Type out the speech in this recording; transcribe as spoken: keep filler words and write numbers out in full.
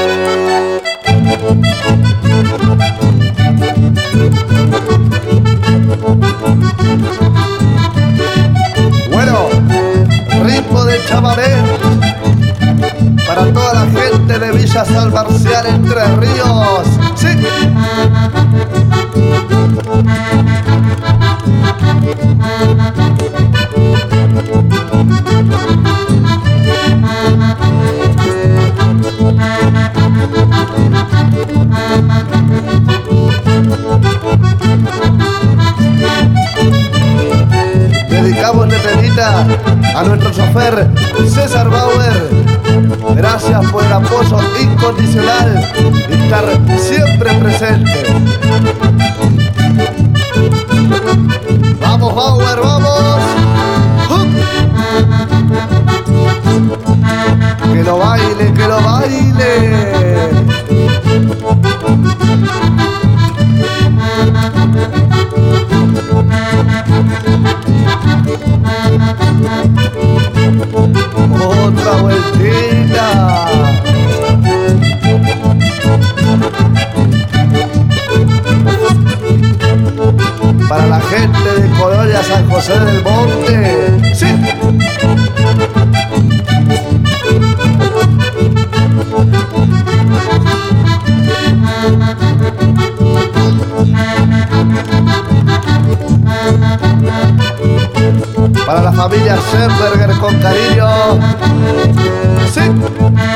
Bueno, ritmo de chavalé para toda la gente de Villa San Marcial, Entre Ríos. Sí. Dedicamos de temita a nuestro chofer César Bauer. Gracias por el apoyo incondicional y estar siempre presente. Vamos Bauer, vamos. ¡Hup! Que lo baile, que lo baile. Otra vueltita. Para la gente de Colonia San José del Monte. Sí. Para la familia Schemberger con cariño. Sí.